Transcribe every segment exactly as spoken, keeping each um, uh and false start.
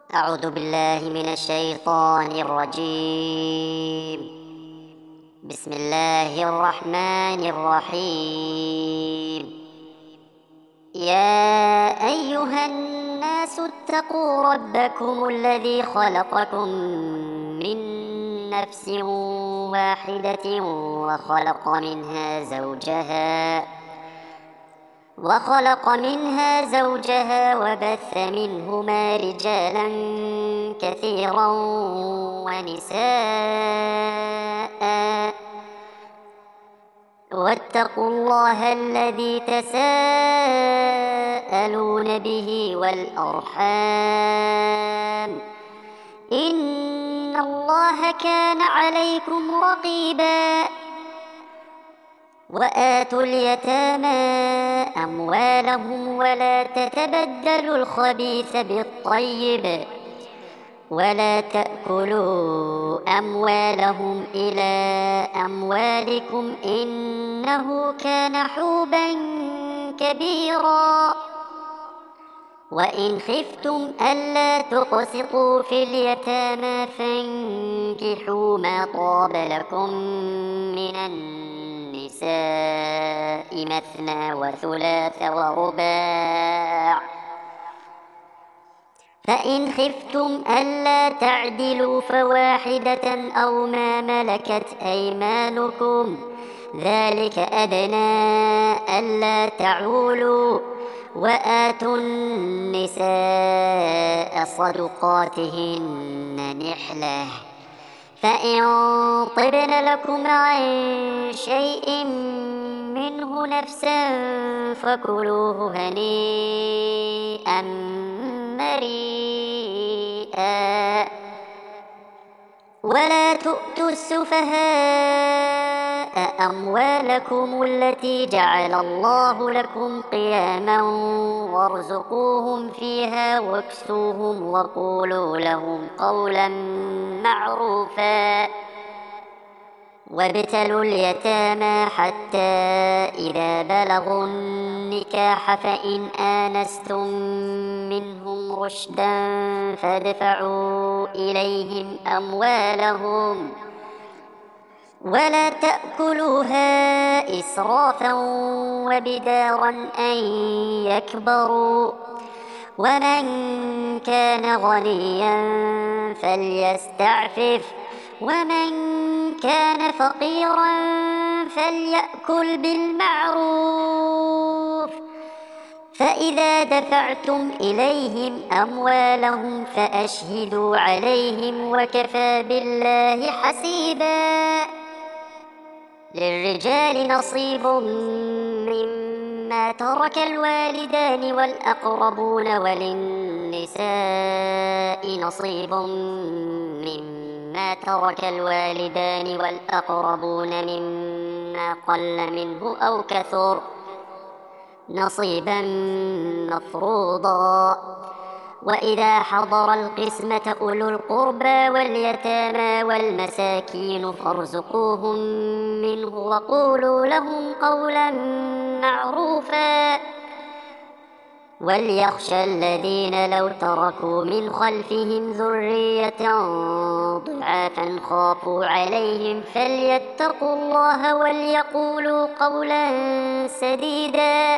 أعوذ بالله من الشيطان الرجيم. بسم الله الرحمن الرحيم. يا أيها الناس اتقوا ربكم الذي خلقكم من نفس واحدة وخلق منها زوجها وخلق منها زوجها وبث منهما رجالا كثيرا ونساء، واتقوا الله الذي تساءلون به والأرحام إن الله كان عليكم رقيبا. وآتوا اليتامى أموالهم ولا تتبدلوا الخبيث بالطيب ولا تأكلوا أموالهم إلى أموالكم إنه كان حوبا كبيرا. وإن خفتم ألا تقسطوا في اليتامى فانكحوا ما طاب لكم من النساء مثنى وثلاث ورباع، فإن خفتم ألا تعدلوا فواحدة أو ما ملكت أيمانكم ذلك أدنى ألا تعولوا. وآتوا النساء صدقاتهن نحلة، فإن طبن لكم عن شيء منه نفسا فكلوه هنيئا مريئا. ولا تؤتوا السفهاء أموالكم التي جعل الله لكم قياما وارزقوهم فيها واكسوهم وقولوا لهم قولا معروفا. وابتلوا اليتامى حتى إذا بلغوا النكاح فإن آنستم منهم رشدا فادفعوا إليهم أموالهم ولا تأكلوها إسرافا وبدارا أن يكبروا. ومن كان غنيا فليستعفف ومن كان فقيرا فليأكل بالمعروف. فإذا دفعتم إليهم أموالهم فأشهدوا عليهم وكفى بالله حسيبا. للرجال نصيب مما ترك الوالدان والأقربون وللنساء نصيب مما ترك الوالدان والأقربون مما قل منه أو كثر نصيبا مفروضا. وإذا حضر القسمة أولو القربى واليتامى والمساكين فارزقوهم منه وقولوا لهم قولا معروفا. وليخشى الذين لو تركوا من خلفهم ذرية ضعافا خافوا عليهم فليتقوا الله وليقولوا قولا سديدا.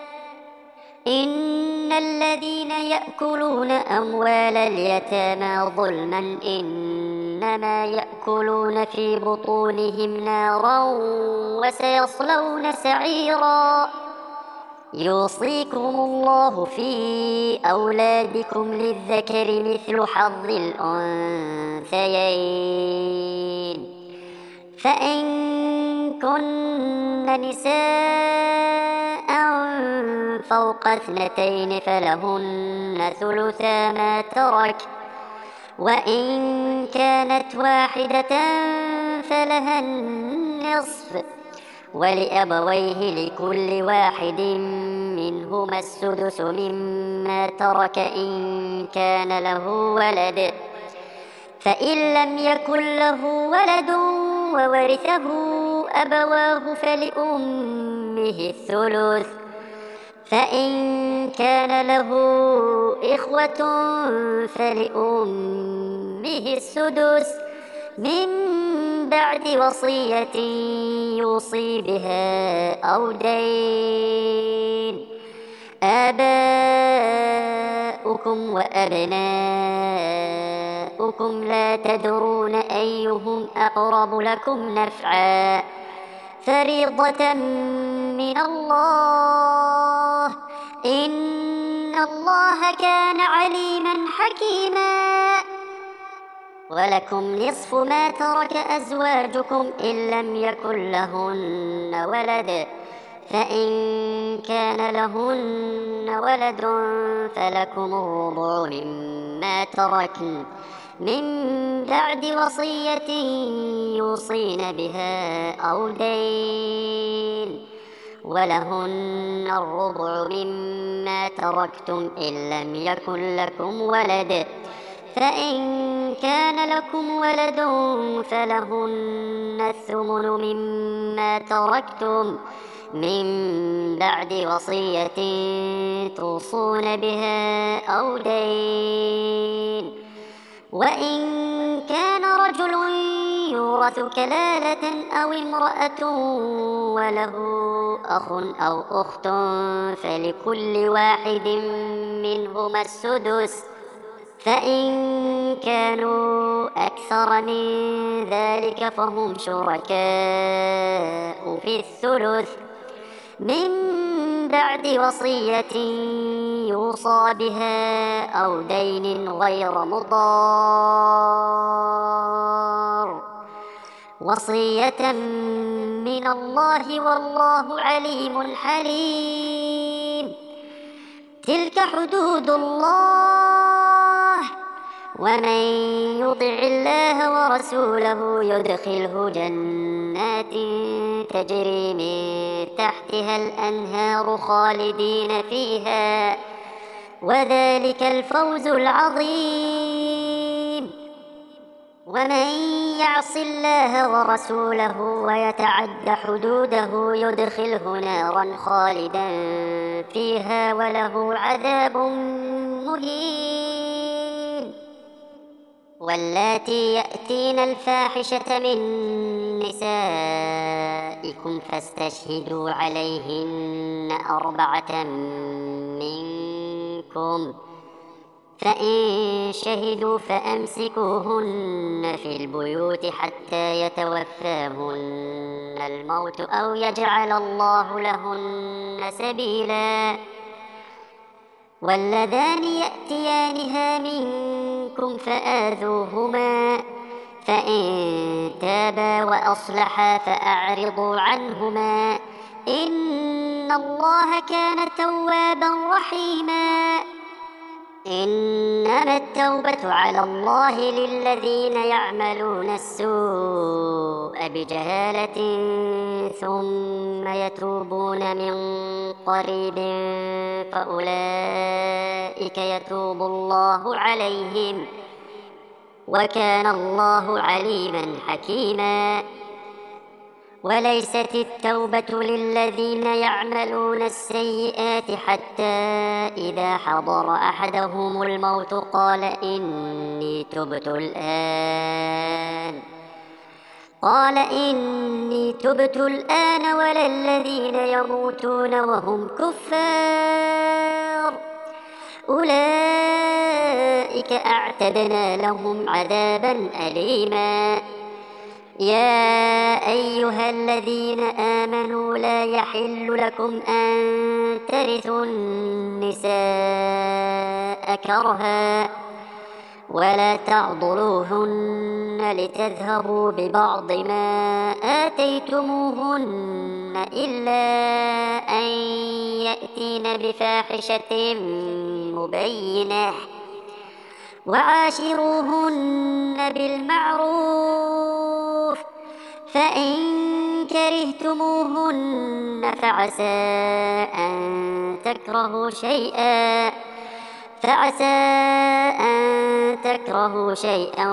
إن الذين يأكلون أموال اليتامى ظلما إنما يأكلون في بطونهم نارا وسيصلون سعيرا. يوصيكم الله في أولادكم للذكر مثل حظ الأنثيين، فإن كن نساء فوق اثنتين فلهن ثلثا ما ترك، وإن كانت واحدة فلها النصف، ولأبويه لكل واحد منهما السدس مما ترك إن كان له ولد، فإن لم يكن له ولد وورثه أبواه فلأمه الثلث، فإن كان له إخوة فلأمه السدس من بعد وصية يوصي بها أو دين. آباؤكم وأبناؤكم لا تدرون أيهم أقرب لكم نفعا فريضة من الله إن الله كان عليما حكيما. ولكم نصف ما ترك أزواجكم إن لم يكن لهن ولد فإن كان لهن ولد فلكم الربع مما تركن من بعد وصية يوصين بها أو دين. ولهن الربع مما تركتم إن لم يكن لكم ولد فإن كان لكم ولد فلهن الثمن مما تركتم من بعد وصية توصون بها أو دين. وإن كان رجل يورث كلالة أو امرأة وله أخ أو أخت فلكل واحد منهما السدس فإن كانوا أكثر من ذلك فهم شركاء في الثلث من بعد وصية يوصى بها أو دين غير مضار وصية من الله والله عليم حليم. تلك حدود الله ومن يطع الله ورسوله يدخله جنات تجري من تحتها الأنهار خالدين فيها وذلك الفوز العظيم. ومن يعص الله ورسوله ويتعد حدوده يدخله نارا خالدا فيها وله عذاب مهين. واللاتي يأتين الفاحشة من نسائكم فاستشهدوا عليهن أربعة منكم فإن شهدوا فأمسكوهن في البيوت حتى يتوفاهن الموت أو يجعل الله لهن سبيلا. واللذان يأتيانها منكم فآذوهما فإن تابا وأصلحا فأعرضوا عنهما إن الله كان توابا رحيما. إنما التوبة على الله للذين يعملون السوء بجهالة ثم يتوبون من قريب فأولئك يتوب الله عليهم وكان الله عليما حكيما. وليست التوبة للذين يعملون السيئات حتى إذا حضر أحدهم الموت قال إني تبت الآن قال إني تبت الآن ولا الذين يموتون وهم كفار أولئك أعتدنا لهم عذابا أليما. يا أيها الذين آمنوا لا يحل لكم أن ترثوا النساء كرها ولا تعضلوهن لتذهبوا ببعض ما آتيتموهن إلا أن يأتين بفاحشة مبينة وعاشروهن بالمعروف فإن كرهتموهن فعسى أن تكرهوا شيئا فعسى أن تكرهوا شيئا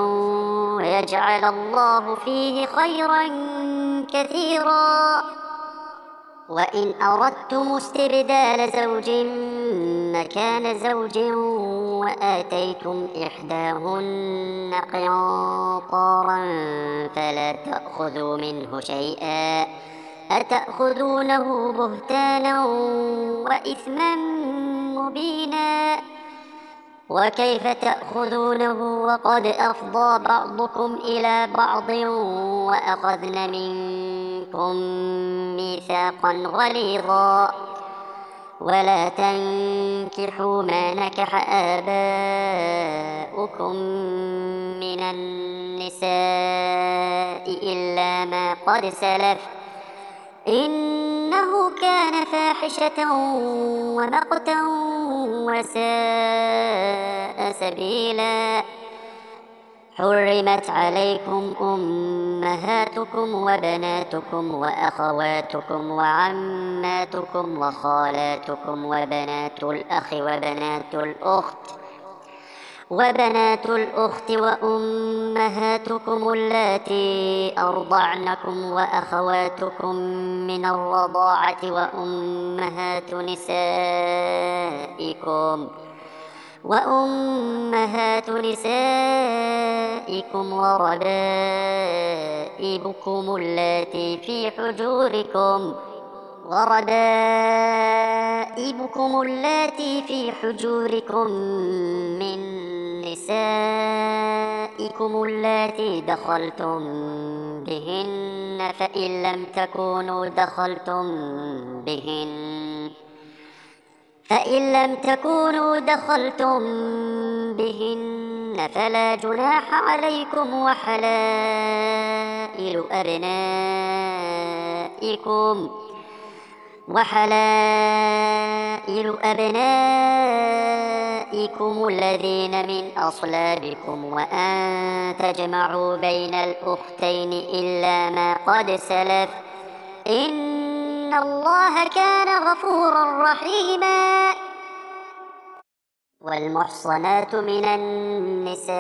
ويجعل الله فيه خيرا كثيرا. وإن أردتم استبدال زوج مكان زوج وآتيتم إحداهن قنطارا فلا تأخذوا منه شيئا أتأخذونه بهتانا وإثما مبينا وكيف تأخذونه وقد أفضى بعضكم إلى بعض وأخذن منكم ميثاقا غليظا ولا تنكحوا ما نكح آباؤكم من النساء إلا ما قد سلف إنه كان فاحشة ومقتا وساء سبيلا حرمت عليكم أمهاتكم وبناتكم وأخواتكم وعماتكم وخالاتكم وبنات الأخ وبنات الأخت وبنات الأخت وأمهاتكم اللاتي أرضعنكم وأخواتكم من الرضاعة وأمهات نسائكم وأمهات نسائكم وربائبكم اللاتي في حجوركم وربائبكم اللاتي في حجوركم من نسائكم اللاتي دخلتم بهن فإن لم تكونوا دخلتم بهن فإن لم تكونوا دخلتم بهن فلا جناح عليكم وحلائل أبنائكم وحلائل أبنائكم الذين من أصلابكم وأن تجمعوا بين الأختين إلا ما قد سلف إن الله كان غفورا رحيما والمحصنات من النساء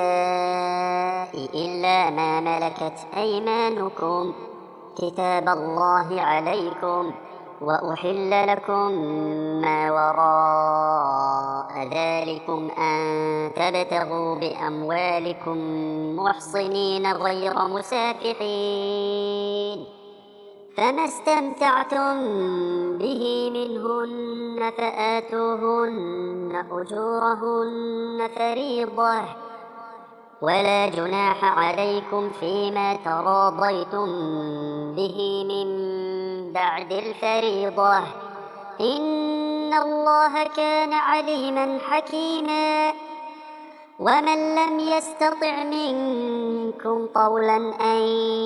إلا ما ملكت أيمانكم كتاب الله عليكم وأحل لكم ما وراء ذلكم أن تبتغوا بأموالكم محصنين غير مسافحين فما استمتعتم به منهن فآتوهن أجورهن فريضة ولا جناح عليكم فيما تراضيتم به من بعد الفريضة إن الله كان عليما حكيما ومن لم يستطع منكم طولا أن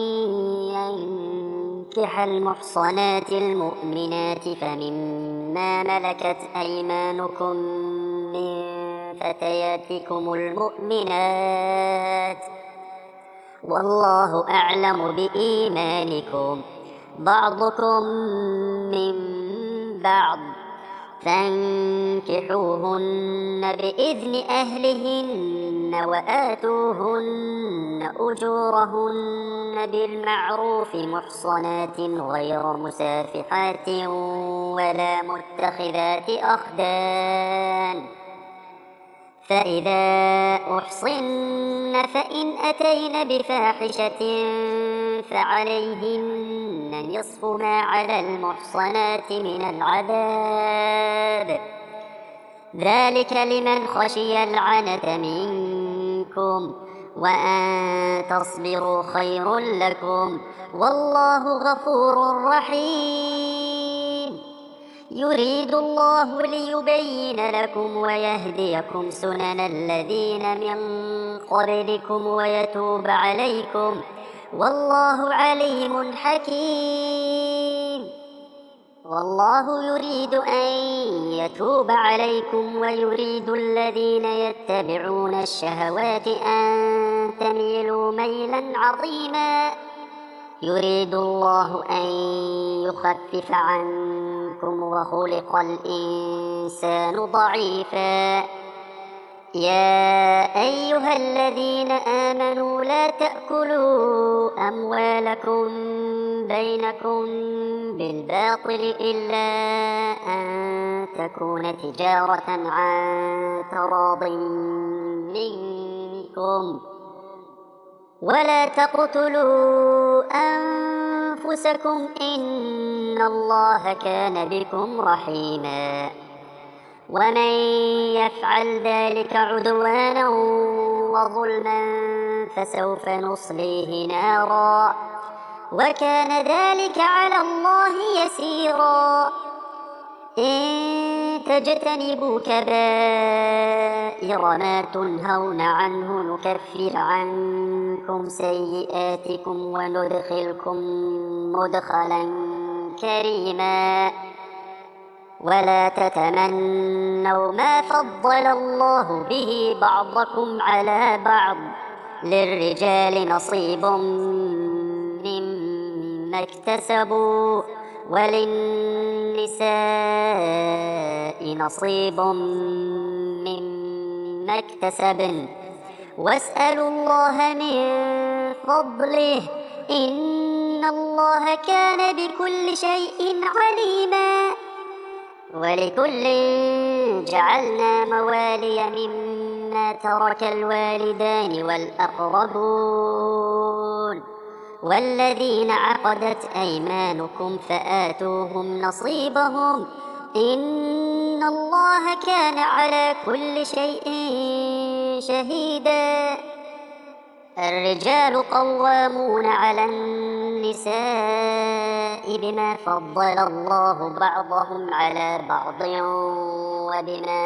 ينكح المحصنات المؤمنات فمما ملكت أيمانكم من فتياتكم المؤمنات والله أعلم بإيمانكم بعضكم من بعض فانكحوهن بإذن أهلهن وآتوهن أجورهن بالمعروف محصنات غير مسافحات ولا متخذات أخدان فإذا أحصن فإن أتين بفاحشة فعليهن نصف ما على المحصنات من العذاب ذلك لمن خشي العنت منكم وأن تصبروا خير لكم والله غفور رحيم يريد الله ليبين لكم ويهديكم سنن الذين من قبلكم ويتوب عليكم والله عليم حكيم والله يريد أن يتوب عليكم ويريد الذين يتبعون الشهوات أن تميلوا ميلا عظيما يريد الله أن يخفف عنكم وخلق الإنسان ضعيفا يا أيها الذين آمنوا لا تأكلوا أموالكم بينكم بالباطل إلا أن تكون تجارة عن تراض منكم ولا تقتلوا أنفسكم إن الله كان بكم رحيما ومن يفعل ذلك عدوانا وظلما فسوف نصليه نارا وكان ذلك على الله يسيرا إن تجتنبوا كبائر ما تنهون عنه نكفر عنكم سيئاتكم وندخلكم مدخلا كريما ولا تتمنوا ما فضل الله به بعضكم على بعض للرجال نصيب مما اكتسبوا وللنساء نصيب مما اكتسبن واسألوا الله من فضله إن الله كان بكل شيء عليما ولكل جعلنا موالي مما ترك الوالدان والأقربون والذين عقدت أيمانكم فآتوهم نصيبهم إن الله كان على كل شيء شهيدا الرجال قوامون على النساء بما فضل الله بعضهم على بعض وبما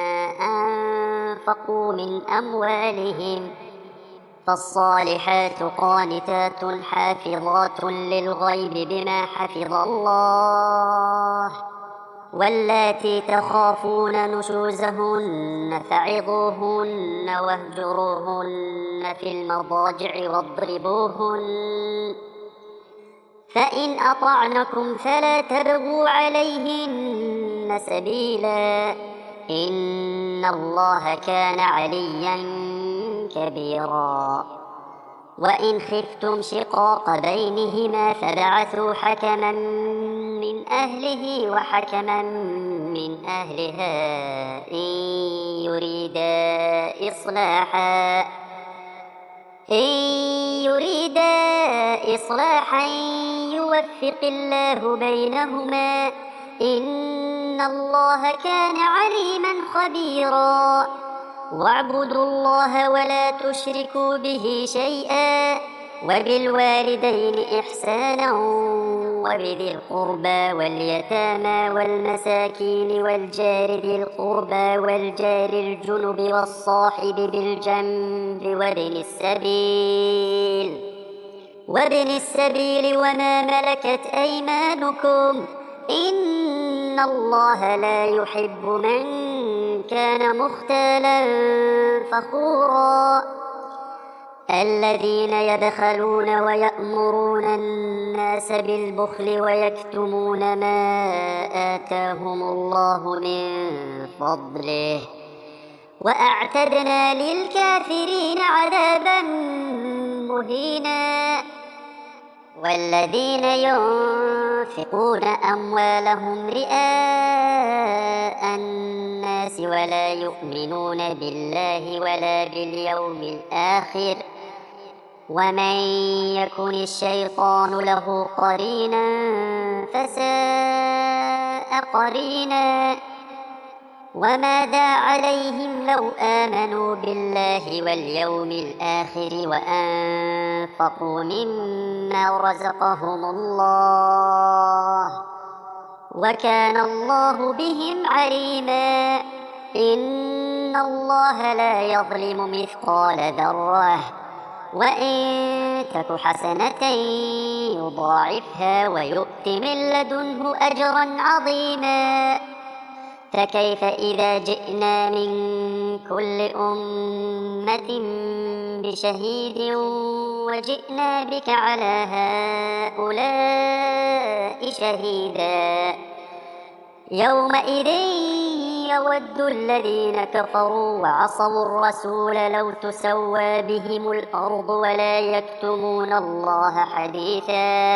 أنفقوا من أموالهم فالصالحات قانتات حافظات للغيب بما حفظ الله واللاتي تخافون نشوزهن فعظوهن واهجروهن في المضاجع واضربوهن فإن أطعنكم فلا تبغوا عليهن سبيلا إن الله كان عليا كبيرا وإن خفتم شقاق بينهما فبعثوا حكما من أهله وحكما من أهلها إن يريدا إصلاحا إن يريدا إصلاحا يوفق الله بينهما إن الله كان عليما خبيرا واعبدوا الله ولا تشركوا به شيئا وبالوالدين إحسانا وبذي القربى واليتامى والمساكين والجار ذي القربى والجار الجنب والصاحب بالجنب وابن السبيل وابن السبيل وما ملكت أيمانكم إن الله لا يحب من كان مختالا فخورا الذين يبخلون ويأمرون الناس بالبخل ويكتمون ما آتاهم الله من فضله وأعتدنا للكافرين عذابا مهينا والذين ينفقون أموالهم رئاء الناس ولا يؤمنون بالله ولا باليوم الآخر ومن يكن الشيطان له قرينا فساء قرينا وماذا عليهم لو آمنوا بالله واليوم الآخر وأنفقوا مما رزقهم الله وكان الله بهم عليما إن الله لا يظلم مثقال ذرة وإن تك حسنة يضاعفها ويؤت من لدنه أجرا عظيما فكيف إذا جئنا من كل أمة بشهيد وجئنا بك على هؤلاء شهيدا يومئذ يود الذين كفروا وعصوا الرسول لو تسوى بهم الأرض ولا يكتمون الله حديثا.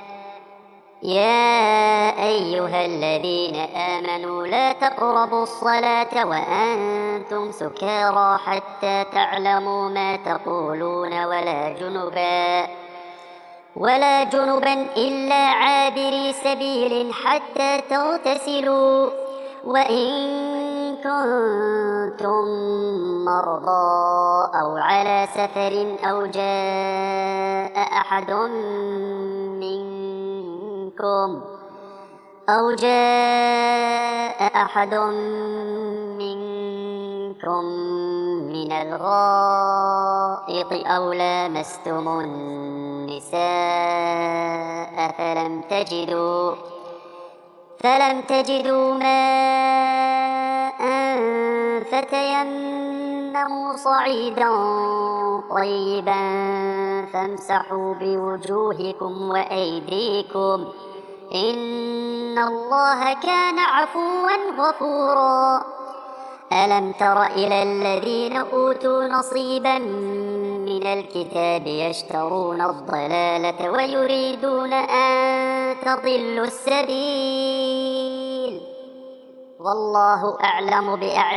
يا أيها الذين آمنوا لا تقربوا الصلاة وأنتم سكارى حتى تعلموا ما تقولون ولا جنبا ولا جنبا إلا عابري سبيل حتى تغتسلوا، وإن كنتم مرضى أو على سفر أو جاء أحد منكم أو جاء أحد منكم من الغائط أو لامستم النساء فلم تجدوا فلم تجدوا ماء فتيمموا صعيدا طيبا فامسحوا بوجوهكم وأيديكم إن الله كان عفوا غفورا. ألم تر إلى الذين أوتوا نصيبا من الكتاب يشترون الضلالة ويريدون أن تضلوا السبيل، والله أعلم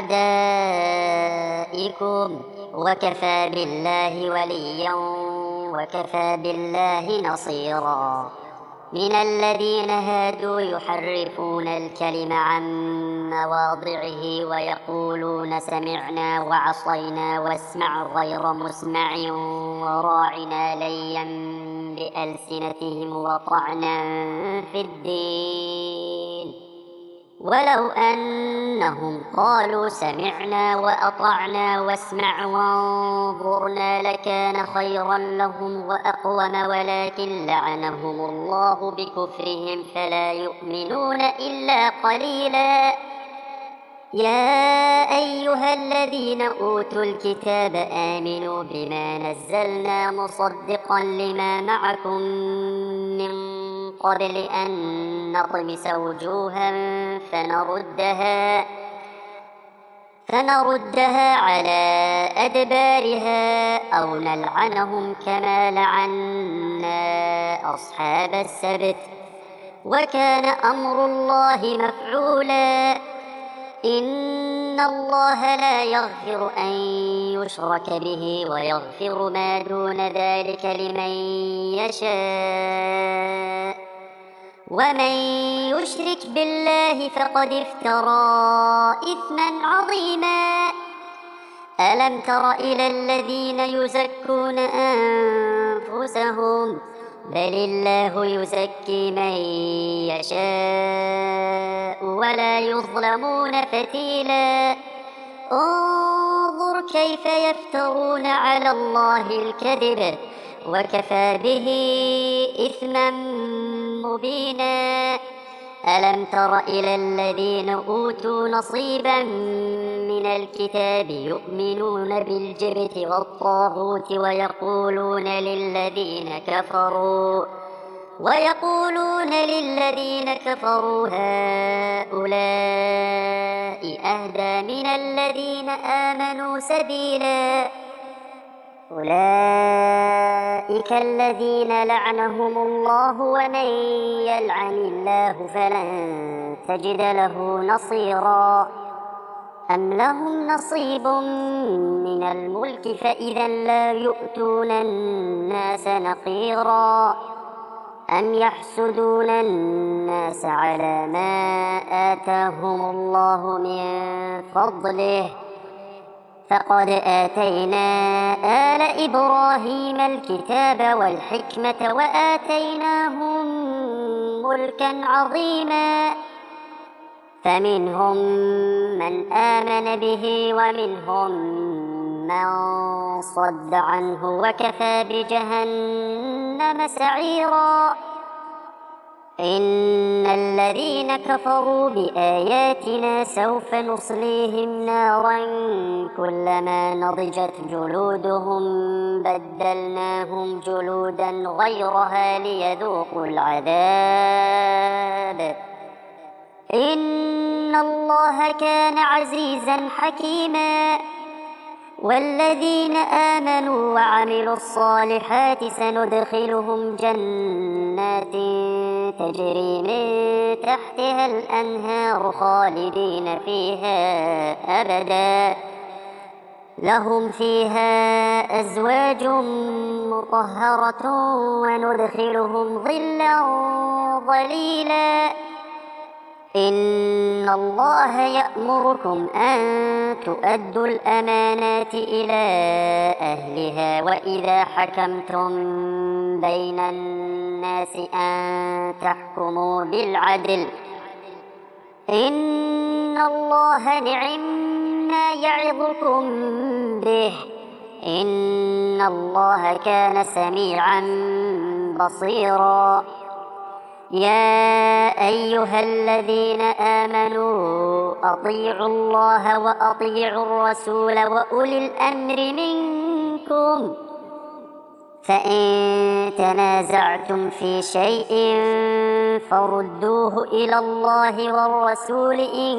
بأعدائكم وكفى بالله وليا وكفى بالله نصيرا. من الذين هادوا يحرفون الكلم عن مواضعه ويقولون سمعنا وعصينا واسمع غير مسمع وراعنا ليا بألسنتهم وطعنا في الدين، ولو أنهم قالوا سمعنا وأطعنا واسمع وانظرنا لكان خيرا لهم وأقوم، ولكن لعنهم الله بكفرهم فلا يؤمنون إلا قليلا. يا أيها الذين أوتوا الكتاب آمنوا بما نزلنا مصدقا لما معكم من قبل أن نطمس وجوها فنردها فنردها على أدبارها أو نلعنهم كما لعنا أصحاب السبت، وكان أمر الله مفعولا. إن الله لا يغفر أن يشرك به ويغفر ما دون ذلك لمن يشاء، ومن يشرك بالله فقد افترى إثما عظيما. ألم تر إلى الذين يزكون أنفسهم بل الله يزكي من يشاء ولا يظلمون فتيلا. انظر كيف يفترون على الله الكذب وكفى به إثما مبينا. ألم تر إلى الذين أوتوا نصيبا من الكتاب يؤمنون بالجبت والطاغوت ويقولون للذين كفروا ويقولون للذين كفروا هؤلاء أهدى من الذين آمنوا سبيلا. أولئك الذين لعنهم الله ومن يلعن الله فلن تجد له نصيرا. أم لهم نصيب من الملك فإذا لا يؤتون الناس نقيرا. أم يحسدون الناس على ما آتاهم الله من فضله فقد آتينا آل إبراهيم الكتاب والحكمة وآتيناهم ملكا عظيما. فمنهم من آمن به ومنهم من صد عنه وكفى بجهنم سعيرا. إن الذين كفروا بآياتنا سوف نصليهم نارا كلما نضجت جلودهم بدلناهم جلودا غيرها ليذوقوا العذاب إن الله كان عزيزا حكيما. والذين آمنوا وعملوا الصالحات سندخلهم جنات تجري من تحتها الأنهار خالدين فيها أبدا، لهم فيها أزواج مطهرة وندخلهم ظلا ظليلا. إن الله يأمركم أن تؤدوا الأمانات إلى أهلها وإذا حكمتم بين الناس أن تحكموا بالعدل. إن الله نعما يعظكم به، إن الله كان سميعا بصيرا. يا أيها الذين آمنوا أطيعوا الله وأطيعوا الرسول وأولي الأمر منكم، فإن تنازعتم في شيء فردوه إلى الله والرسول إن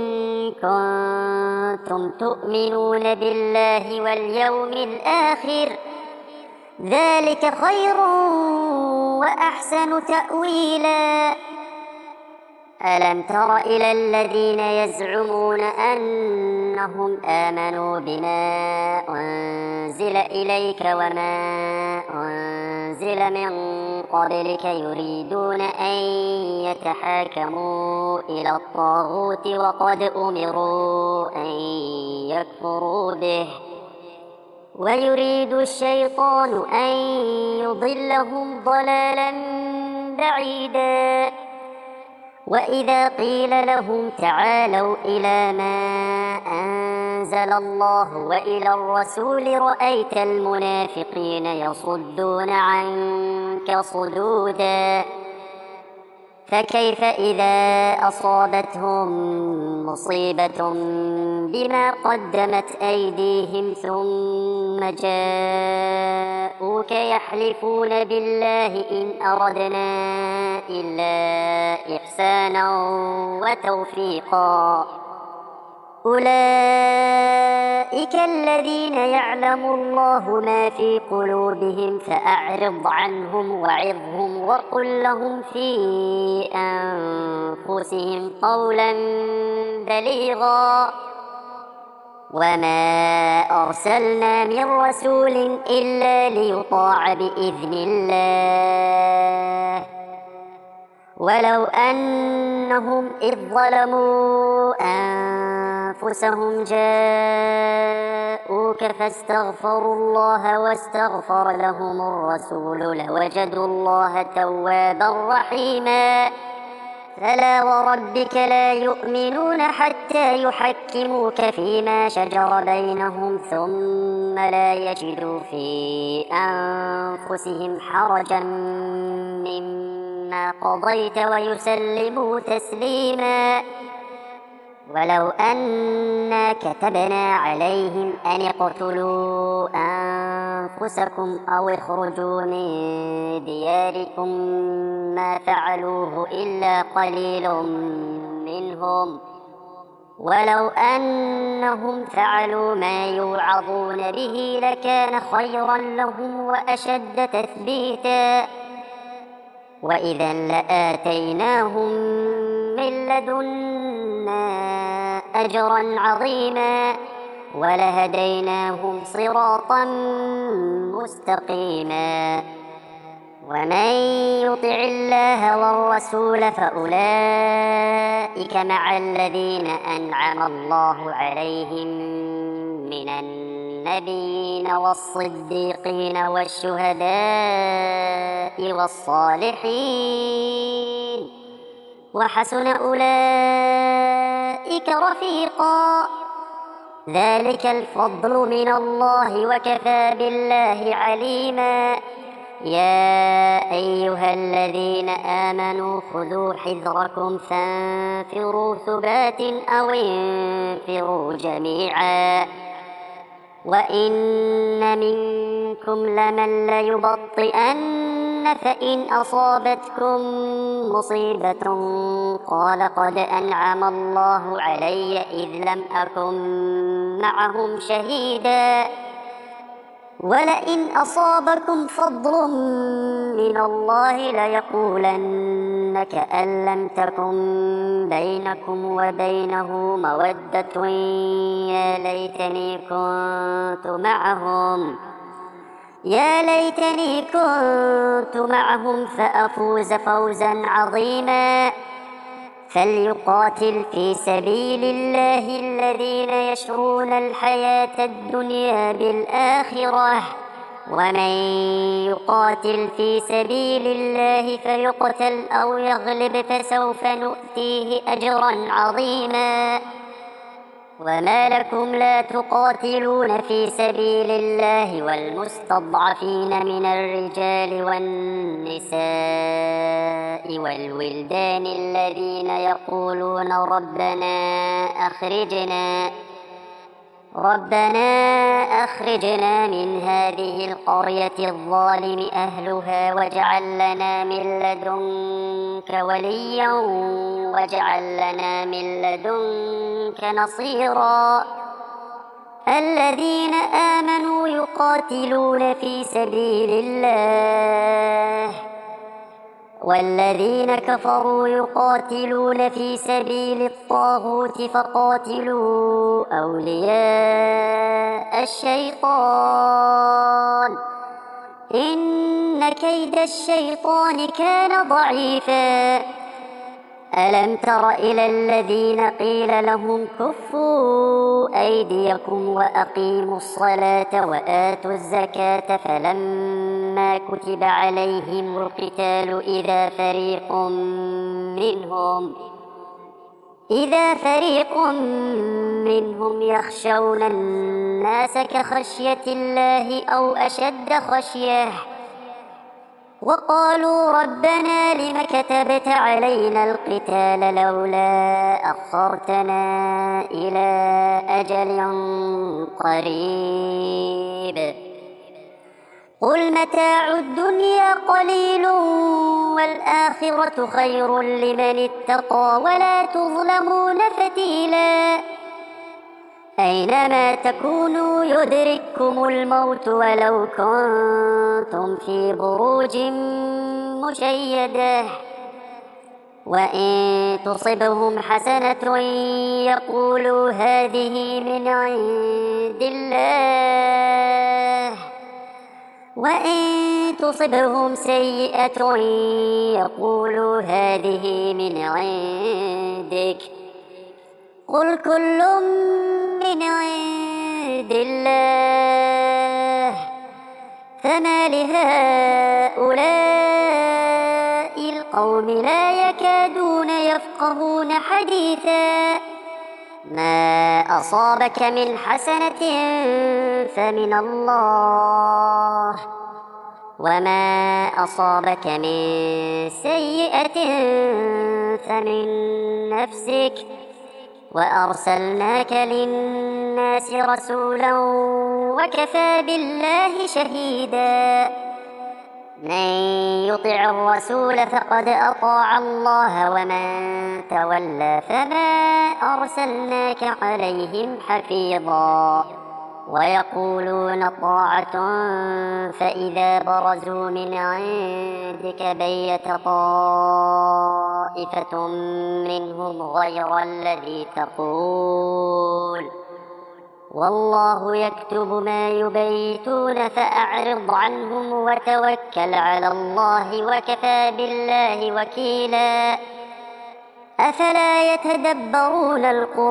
كنتم تؤمنون بالله واليوم الآخر، ذلك خير وأحسن تأويلا. ألم تر إلى الذين يزعمون أنهم آمنوا بما أنزل إليك وما أنزل من قبلك يريدون أن يتحاكموا إلى الطاغوت وقد أمروا أن يكفروا به، ويريد الشيطان أن يضلهم ضلالا بعيدا. وإذا قيل لهم تعالوا إلى ما أنزل الله وإلى الرسول رأيت المنافقين يصدون عنك صدودا. فكيف إذا أصابتهم مصيبة بما قدمت أيديهم ثم جاءوك يحلفون بالله إن أردنا إلا إحسانا وتوفيقا. أولئك الذين يعلم الله ما في قلوبهم فأعرض عنهم وعظهم وقل لهم في أنفسهم قولا بليغا. وما أرسلنا من رسول إلا ليطاع بإذن الله، ولو أنهم إذ ظلموا أنفسهم جاءوك فاستغفروا الله واستغفر لهم الرسول لوجدوا الله توابا رحيما. فلا وربك لا يؤمنون حتى يحكموك فيما شجر بينهم ثم لا يجدوا في أنفسهم حرجا مما قضيت ويسلموا تسليما. ولو أنا كتبنا عليهم أن اقتلوا أنفسكم أو اخرجوا من دياركم ما فعلوه إلا قليل منهم، ولو أنهم فعلوا ما يوعظون به لكان خيرا لهم وأشد تثبيتا. وإذا لآتيناهم من لدنا أجرا عظيما ولهديناهم صراطا مستقيما. ومن يطع الله والرسول فأولئك مع الذين أنعم الله عليهم من النبيين والصديقين والشهداء والصالحين، وحسن أولئك رفيقا. ذلك الفضل من الله وكفى بالله عليما. يا أيها الذين آمنوا خذوا حذركم فانفروا ثبات أو انفروا جميعا. وإن منكم لمن ليبطئن فإن أصابتكم مصيبة قال قد أنعم الله علي إذ لم أكن معهم شهيدا ولئن أصابكم فضل من الله ليقولن كأن لم تكن بينكم وبينه مودة يا ليتني كنت معهم يا ليتني كنت معهم فأفوز فوزا عظيما فليقاتل في سبيل الله الذين يشرون الحياة الدنيا بالآخرة ومن يقاتل في سبيل الله فيقتل أو يغلب فسوف نؤتيه أجرا عظيما وما لكم لا تقاتلون في سبيل الله والمستضعفين من الرجال والنساء والولدان الذين يقولون ربنا أخرجنا ربنا أخرجنا من هذه القرية الظالم أهلها واجعل لنا من لدنك وليا واجعل لنا من لدنك نصيرا الذين آمنوا يقاتلون في سبيل الله والذين كفروا يقاتلون في سبيل الطاغوت فقاتلوا أولياء الشيطان إن كيد الشيطان كان ضعيفا ألم تر إلى الذين قيل لهم كفوا أيديكم وأقيموا الصلاة وآتوا الزكاة فلما كتب عليهم القتال إذا فريق منهم إذا فريق منهم يخشون الناس كخشية الله أو أشد خشية وقالوا ربنا لم كتبت علينا القتال لولا أخرتنا إلى أجل قريب قل متاع الدنيا قليل والآخرة خير لمن اتقى ولا تظلمون فتيلا أينما تكونوا يدرككم الموت ولو كنتم في بروج مشيدة وإن تصبهم حسنة يقولوا هذه من عند الله وإن تصبهم سيئة يقولوا هذه من عندك قل كل من عند الله فما لهؤلاء القوم لا يكادون يفقهون حديثا ما أصابك من حسنة فمن الله وما أصابك من سيئة فمن نفسك وأرسلناك للناس رسولا وكفى بالله شهيدا من يطع الرسول فقد أطاع الله ومن تولى فما أرسلناك عليهم حفيظا ويقولون طاعة فإذا برزوا من عندك بيت طائفة منهم غير الذي تقول والله يكتب ما يبيتون فأعرض عنهم وتوكل على الله وكفى بالله وكيلا أفلا يتدبرون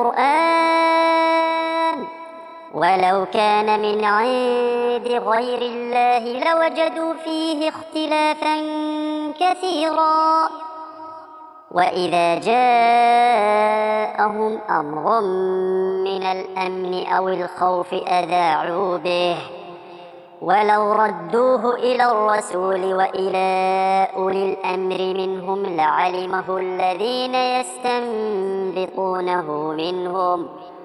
القرآن ولو كان من عند غير الله لوجدوا فيه اختلافا كثيرا وإذا جاءهم أمر من الأمن أو الخوف أذاعوا به ولو ردوه إلى الرسول وإلى أولي الأمر منهم لعلمه الذين يستنبطونه منهم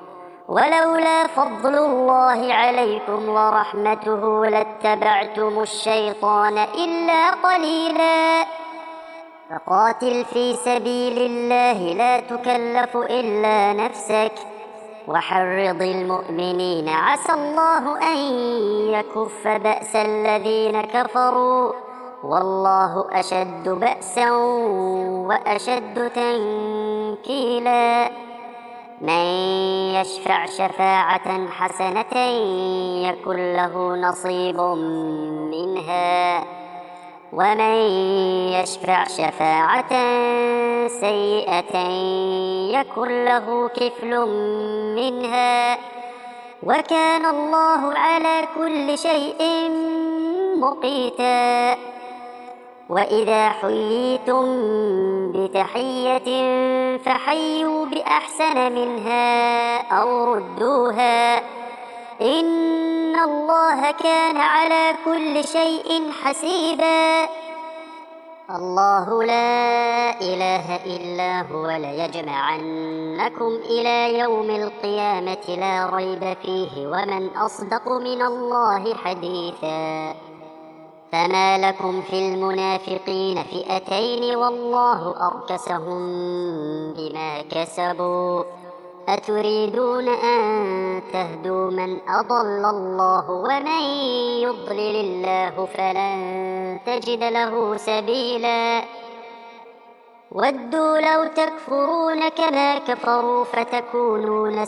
ولولا فضل الله عليكم ورحمته لاتبعتم الشيطان إلا قليلا. فقاتل في سبيل الله لا تكلف إلا نفسك وحرض المؤمنين عسى الله أن يكف بأس الذين كفروا والله أشد بأسا وأشد تنكيلا. من يشفع شفاعة حسنة يكن له نصيب منها ومن يشفع شفاعة سيئة يكن له كفل منها وكان الله على كل شيء مقيتا. وإذا حييتم بتحية فحيوا بأحسن منها أو ردوها إن الله كان على كل شيء حسيبا. الله لا إله إلا هو ليجمعنكم إلى يوم القيامة لا ريب فيه ومن أصدق من الله حديثا. فما لكم في المنافقين فئتين والله أركسهم بما كسبوا أتريدون أن تهدوا من أضل الله ومن يضلل الله فلن تجد له سبيلا. ودوا لو تكفرون كما كفروا فتكونون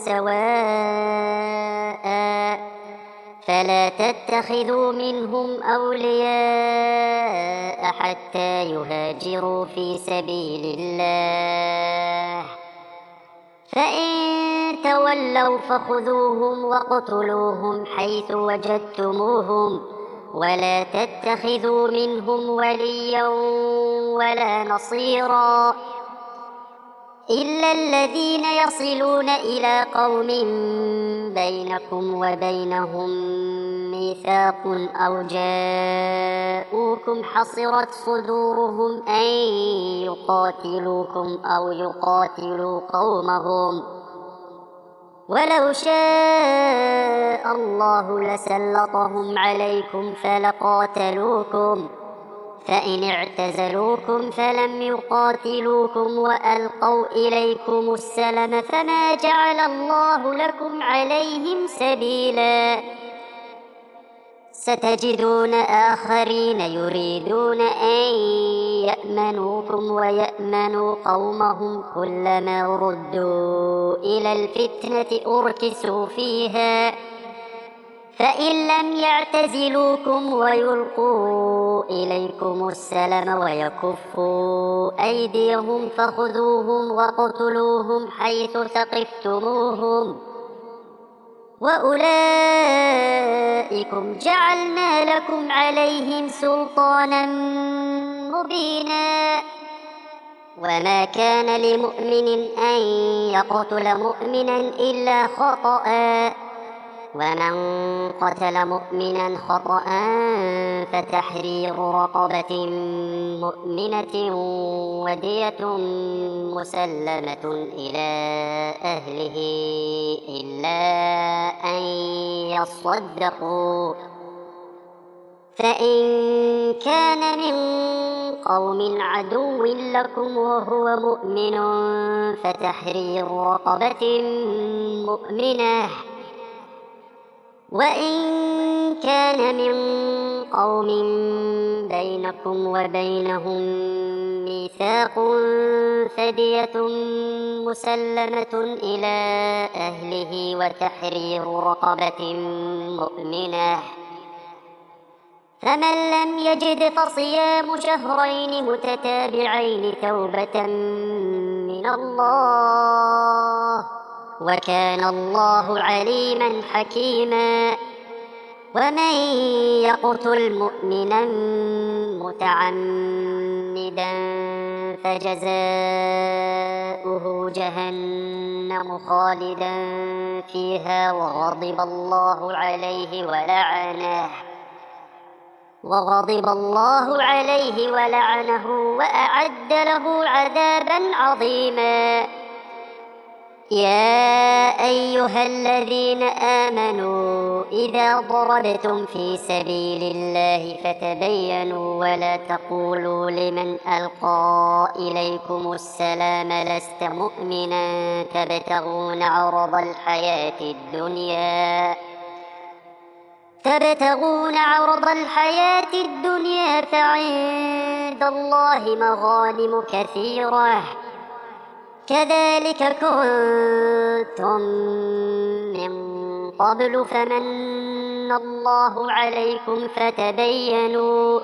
سواء فلا تتخذوا منهم أولياء حتى يهاجروا في سبيل الله فإن تولوا فخذوهم واقتلوهم حيث وجدتموهم ولا تتخذوا منهم وليا ولا نصيرا إلا الذين يصلون إلى قوم بينكم وبينهم ميثاق أو جاءوكم حصرت صدورهم أن يقاتلوكم أو يقاتلوا قومهم ولو شاء الله لسلطهم عليكم فلقاتلوكم فإن اعتزلوكم فلم يقاتلوكم وألقوا إليكم السلم فما جعل الله لكم عليهم سبيلا. ستجدون آخرين يريدون أن يأمنوكم ويأمنوا قومهم كلما ردوا إلى الفتنة أركسوا فيها فإن لم يعتزلوكم ويلقوا إليكم السلم ويكفوا أيديهم فخذوهم واقتلوهم حيث ثقفتموهم وأولئكم جعلنا لكم عليهم سلطانا مبينا. وما كان لمؤمن أن يقتل مؤمنا إلا خطأ ومن قتل مؤمنا خطأ فتحرير رقبة مؤمنة ودية مسلمة إلى أهله إلا أن يصدقوا فإن كان من قوم عدو لكم وهو مؤمن فتحرير رقبة مؤمنة وإن كان من قوم بينكم وبينهم ميثاق فدية مسلمة إلى أهله وتحرير رقبة مؤمنة فمن لم يجد فصيام شهرين متتابعين توبة من الله وكان الله عليما حكيما. ومن يقتل مؤمنا متعمدا فجزاؤه جهنم خالدا فيها وغضب الله عليه ولعنه وغضب الله عليه ولعنه وأعد له عذابا عظيما. يا أيها الذين آمنوا إذا ضربتم في سبيل الله فتبينوا ولا تقولوا لمن ألقى إليكم السلام لست مؤمنا تبتغون عرض الحياة الدنيا تبتغون عرض الحياة الدنيا فعند الله مغانم كثيرة كذلك كنتم من قبل فمن الله عليكم فتبينوا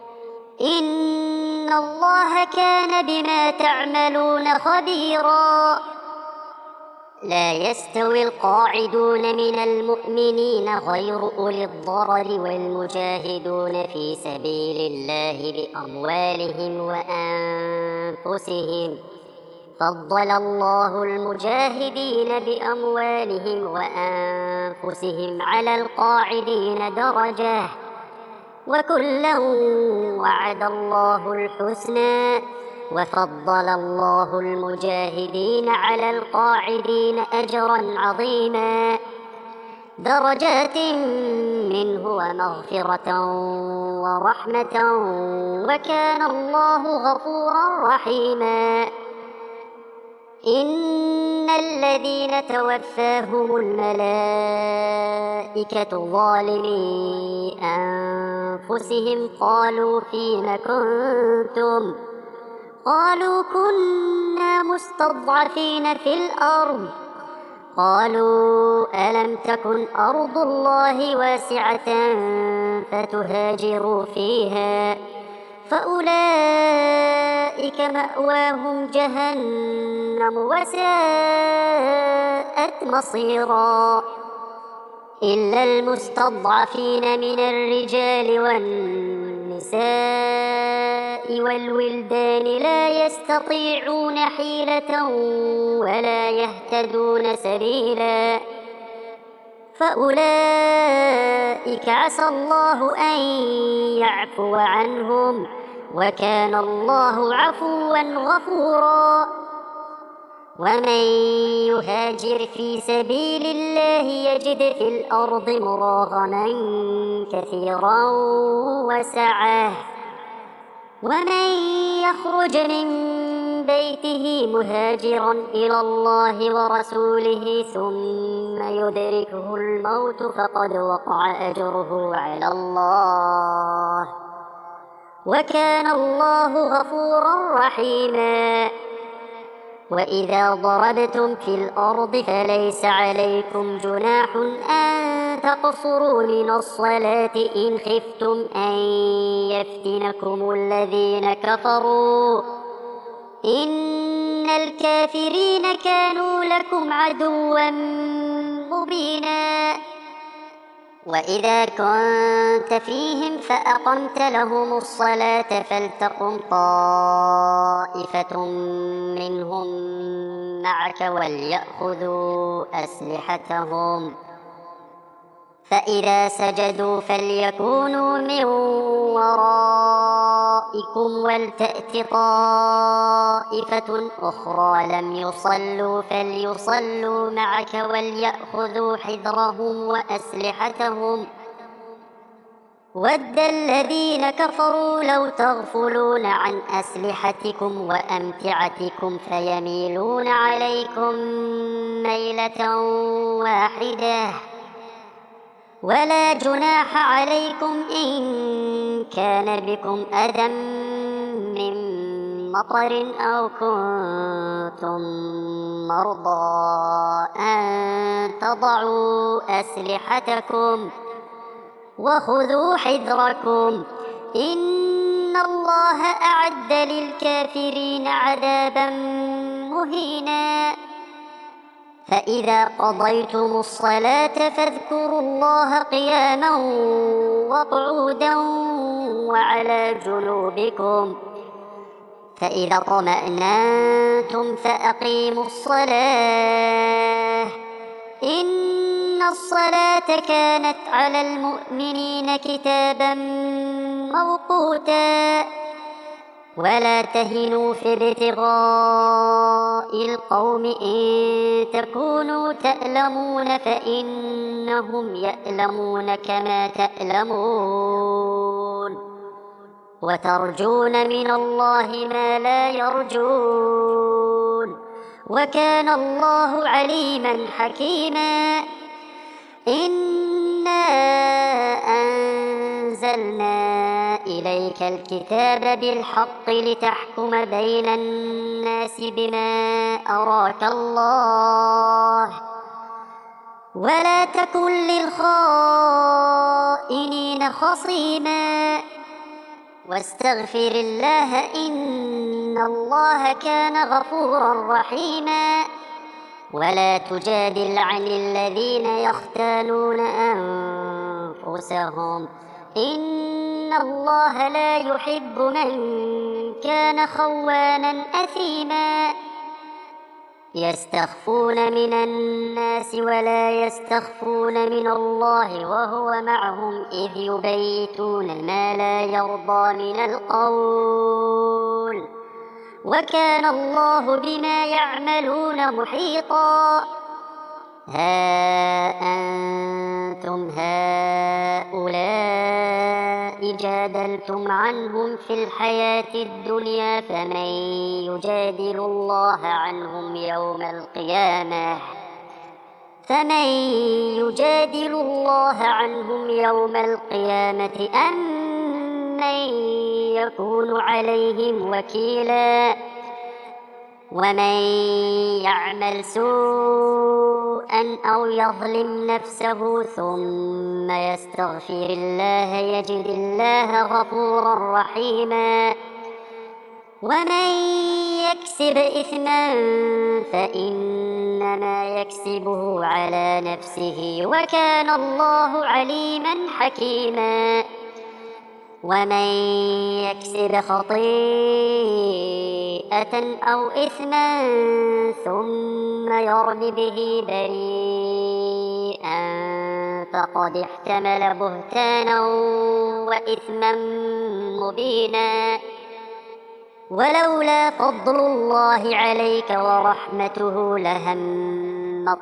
إن الله كان بما تعملون خبيرا. لا يستوي القاعدون من المؤمنين غير أولي الضرر والمجاهدون في سبيل الله بأموالهم وأنفسهم فضل الله المجاهدين بأموالهم وأنفسهم على القاعدين درجة وكلا وعد الله الحسنى وفضل الله المجاهدين على القاعدين أجرا عظيما درجات منه ومغفرة ورحمة وكان الله غفورا رحيما. إن الذين توفاهم الملائكة ظالمي أنفسهم قالوا فيم كنتم قالوا كنا مستضعفين في الأرض قالوا ألم تكن أرض الله واسعة فتهاجروا فيها فأولئك مأواهم جهنم وساءت مصيرا إلا المستضعفين من الرجال والنساء والولدان لا يستطيعون حيلة ولا يهتدون سبيلا فأولئك عسى الله أن يعفو عنهم وكان الله عفوا غفورا. ومن يهاجر في سبيل الله يجد في الأرض مراغما كثيرا وسعة ومن يخرج من بيته مهاجرا إلى الله ورسوله ثم يدركه الموت فقد وقع أجره على الله وكان الله غفورا رحيما. وإذا ضربتم في الأرض فليس عليكم جناح أن تقصروا من الصلاة إن خفتم أن يفتنكم الذين كفروا إن الكافرين كانوا لكم عدوا مبينا. وإذا كنت فيهم فأقمت لهم الصلاة فلتقم طائفة منهم معك وليأخذوا أسلحتهم فإذا سجدوا فليكونوا من ورائكم ولتأت طائفة أخرى لم يصلوا فليصلوا معك وليأخذوا حذرهم وأسلحتهم ود الذين كفروا لو تغفلون عن أسلحتكم وأمتعتكم فيميلون عليكم ميلة واحدة ولا جناح عليكم إن كان بكم أذى من مطر أو كنتم مرضى أن تضعوا أسلحتكم وخذوا حذركم إن الله أعد للكافرين عذابا مهينا. فإذا قضيتم الصلاة فاذكروا الله قياما وقعودا وعلى جنوبكم فإذا اطمأننتم فأقيموا الصلاة إن الصلاة كانت على المؤمنين كتابا موقوتا. ولا تهنوا في ابتغاء القوم إن تكونوا تألمون فإنهم يألمون كما تألمون وترجون من الله ما لا يرجون وكان الله عليما حكيما. إنا أنزلنا إليك الكتاب بالحق لتحكم بين الناس بما أراك الله ولا تكن للخائنين خصيما واستغفر الله إن الله كان غفورا رحيما. ولا تجادل عن الذين يختانون أنفسهم إن الله لا يحب من كان خوانا أثيما. يستخفون من الناس ولا يستخفون من الله وهو معهم إذ يبيتون ما لا يرضى من القول وكان الله بما يعملون محيطا. ها أنتم هؤلاء جادلتم عنهم في الحياة الدنيا فمن يجادل الله عنهم يوم القيامة فمن يجادل الله عنهم يوم القيامة أم من يكون عليهم وكيلا. ومن يعمل سوءا أو يظلم نفسه ثم يستغفر الله يجد الله غفورا رحيما. ومن يكسب إثما فإنما يكسبه على نفسه وكان الله عليما حكيما. ومن يكسب خطيئة أو إثما ثم يرم به بريئا فقد احتمل بهتانا وإثما مبينا. ولولا فضل الله عليك ورحمته لهم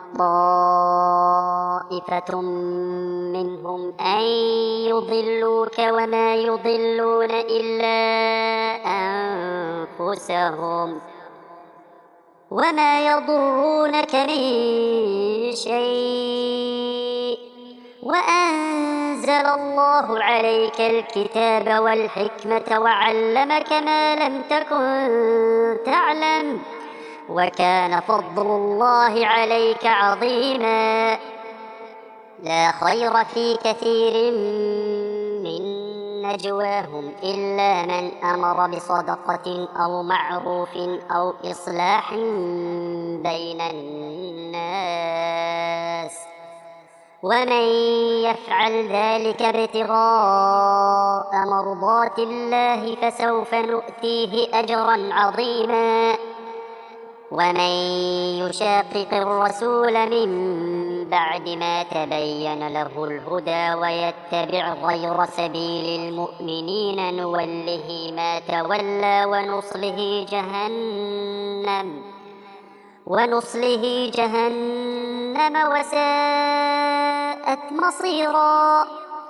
طائفة منهم أن يضلوك وما يضلون إلا أنفسهم وما يضرونك من شيء. وأنزل الله عليك الكتاب والحكمة وعلمك ما لم تكن تعلم وكان فضل الله عليك عظيما. لا خير في كثير من نجواهم إلا من أمر بصدقة أو معروف أو إصلاح بين الناس ومن يفعل ذلك ابتغاء مرضات الله فسوف نؤتيه أجرا عظيما. ومن يشاقق الرسول من بعد ما تبين له الهدى ويتبع غير سبيل المؤمنين نوله ما تولى ونصله جهنم ونصله جهنم وساءت مصيرا.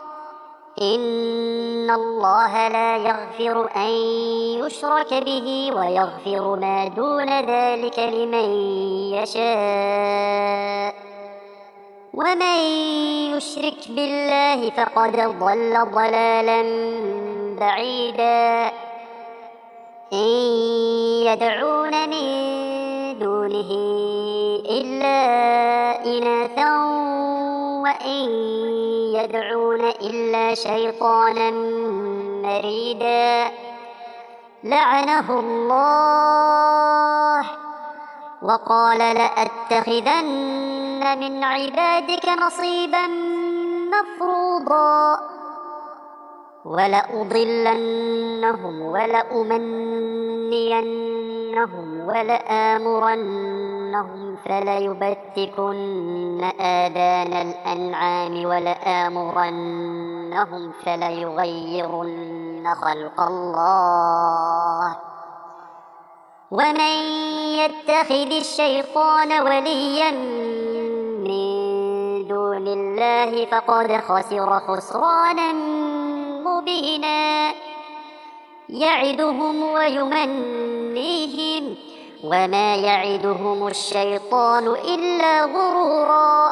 إن الله لا يغفر أن يشرك به ويغفر ما دون ذلك لمن يشاء ومن يشرك بالله فقد ضل ضلالا بعيدا. إن يدعون من دونه إلا إناثا وإن يدعون إلا شيطانا مريدا لعنه الله وقال لأتخذن من عبادك نصيبا مفروضا ولأضلنهم ولأمنينهم ولآمرنهم فليبتكن آذان الأنعام ولآمرنهم لأمرنهم فليغيرن خلق الله ومن يتخذ الشيطان وليا من دون الله فقد خسر خسرانا مبينا يعدهم ويمنيهم وما يعدهم الشيطان إلا غرورا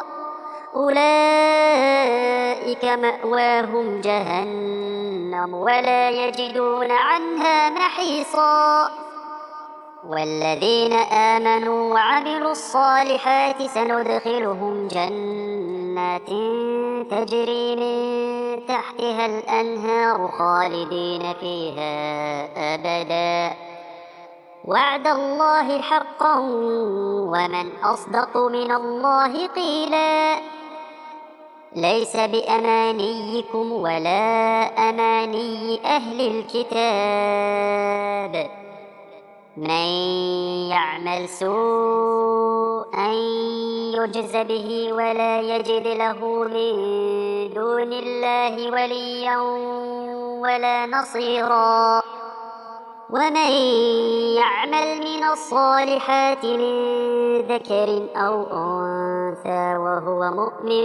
أولئك مأواهم جهنم ولا يجدون عنها محيصا والذين آمنوا وعملوا الصالحات سندخلهم جنات تجري من تحتها الأنهار خالدين فيها أبدا وعد الله حقا ومن أصدق من الله قيلا ليس بأمانيكم ولا أماني أهل الكتاب من يعمل سوءا يجز به ولا يجد له من دون الله وليا ولا نصيرا ومن يعمل من الصالحات من ذكر أو أنثى وهو مؤمن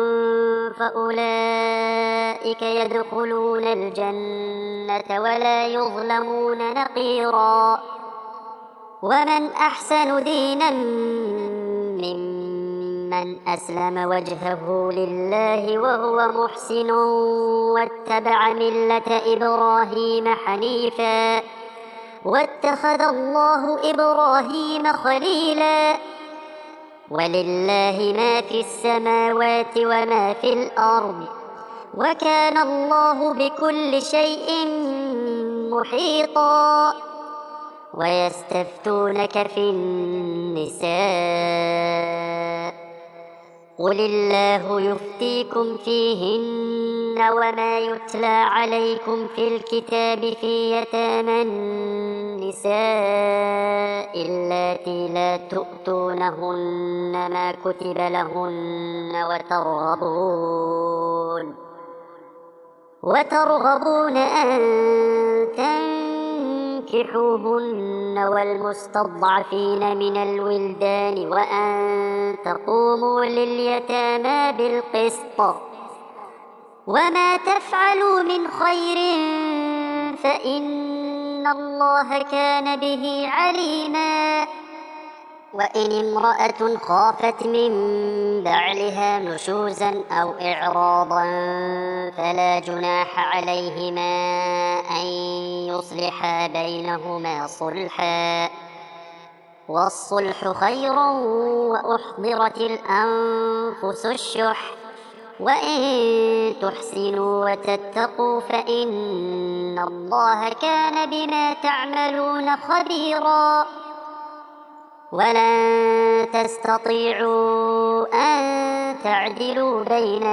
فأولئك يدخلون الجنة ولا يظلمون نقيرا ومن أحسن دينا ممن أسلم وجهه لله وهو محسن واتبع ملة إبراهيم حنيفا واتخذ الله إبراهيم خليلا ولله ما في السماوات وما في الأرض وكان الله بكل شيء محيطا ويستفتونك في النساء قل الله يفتيكم فيهن وما يتلى عليكم في الكتاب في يتامى النساء اللاتي لا تؤتونهن ما كتب لهن وترغبون وترغبون أن تنكحوهن والمستضعفين من الولدان وأن تقوموا لليتامى بالقسط وما تفعلوا من خير فإن الله كان به عليما وإن امرأة خافت من بعلها نشوزا أو إعراضا فلا جناح عليهما أن يصلحا بينهما صلحا والصلح خير وأحضرت الأنفس الشح وإن تحسنوا وتتقوا فإن الله كان بما تعملون خبيرا ولن تستطيعوا أن تعدلوا بين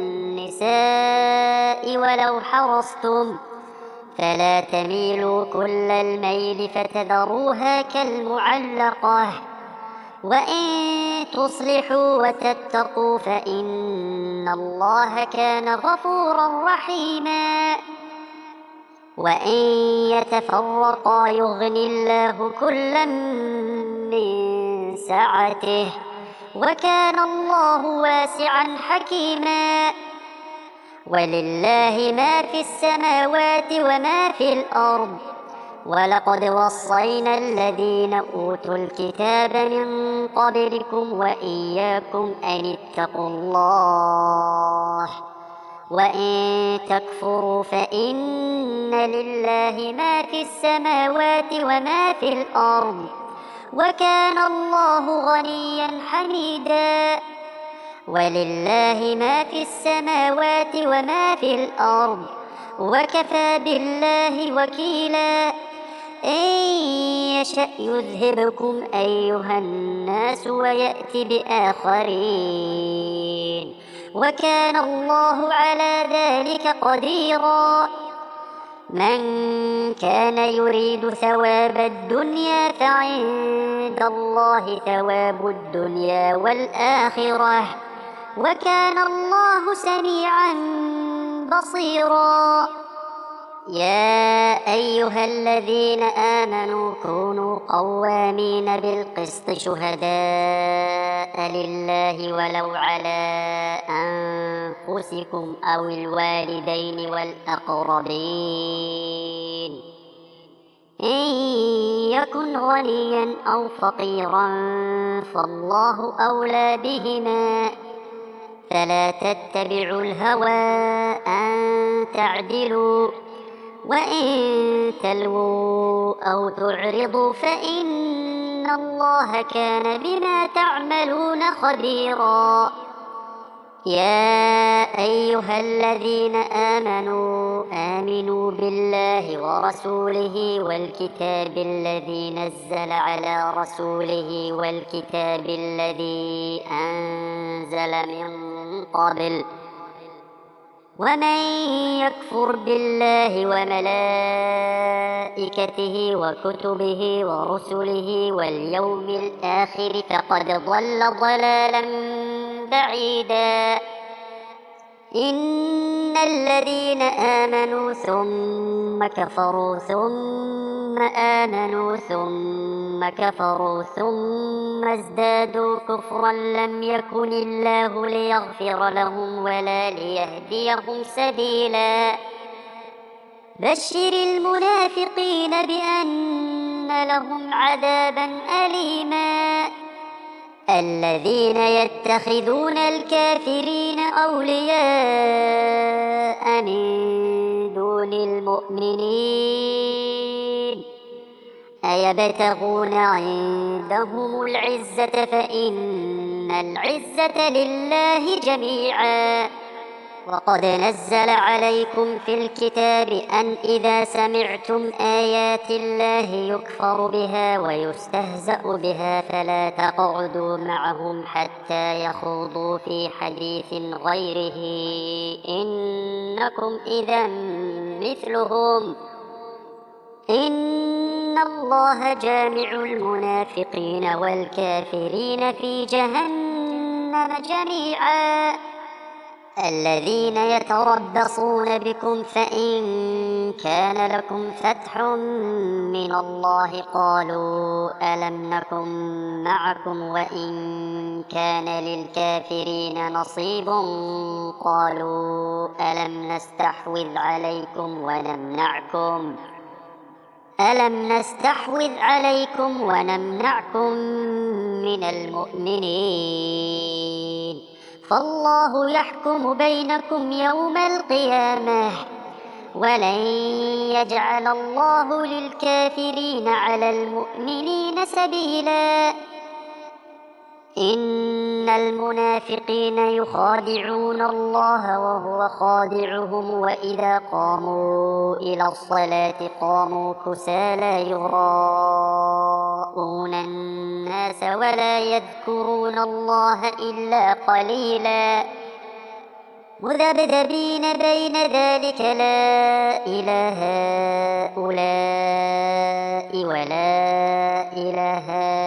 النساء ولو حرصتم فلا تميلوا كل الميل فتذروها كالمعلقة وإن تصلحوا وتتقوا فإن الله كان غفورا رحيما وإن يتفرقا يغني الله كلا من سعته وكان الله واسعا حكيما ولله ما في السماوات وما في الأرض ولقد وصينا الذين أوتوا الكتاب من قبلكم وإياكم أن اتقوا الله وإن تكفروا فإن لله ما في السماوات وما في الأرض وكان الله غنيا حميدا ولله ما في السماوات وما في الأرض وكفى بالله وكيلا إن يشأ يذهبكم أيها الناس ويأتي بآخرين وكان الله على ذلك قديرا من كان يريد ثواب الدنيا فعند الله ثواب الدنيا والآخرة وكان الله سميعا بصيرا. يا أيها الذين آمنوا كونوا قوامين بالقسط شهداء لله ولو على أنفسكم أو الوالدين والأقربين إن يكن غنيا أو فقيرا فالله أولى بهما فلا تتبعوا الهوى أن تعدلوا وإن تلووا أو تعرضوا فإن الله كان بما تعملون خبيرا. يا أيها الذين آمنوا آمنوا بالله ورسوله والكتاب الذي نزل على رسوله والكتاب الذي أنزل من قبل ومن يكفر بالله وملائكته وكتبه ورسله واليوم الآخر فقد ضل ضلالا بعيدا. إن الذين آمنوا ثم كفروا ثم آمنوا ثم كفروا ثم ازدادوا كفرا لم يكن الله ليغفر لهم ولا ليهديهم سبيلا. بشر المنافقين بأن لهم عذابا أليما. الذين يتخذون الكافرين أولياء من دون المؤمنين أيبتغون عندهم العزة فإن العزة لله جميعا. وقد نزل عليكم في الكتاب أن إذا سمعتم آيات الله يكفر بها ويستهزأ بها فلا تقعدوا معهم حتى يخوضوا في حديث غيره إنكم إذا مثلهم إن الله جامع المنافقين والكافرين في جهنم جميعا. الذين يتربصون بكم فإن كان لكم فتح من الله قالوا ألم نكن معكم وإن كان للكافرين نصيب قالوا ألم نستحوذ عليكم ونمنعكم ألم نستحوذ عليكم ونمنعكم من المؤمنين فالله يحكم بينكم يوم القيامة ولن يجعل الله للكافرين على المؤمنين سبيلا. إن المنافقين يخادعون الله وهو خادعهم وإذا قاموا إلى الصلاة قاموا كسالى يراءون الناس ولا يذكرون الله إلا قليلا مذبذبين بين ذلك لا إله هؤلاء ولا إله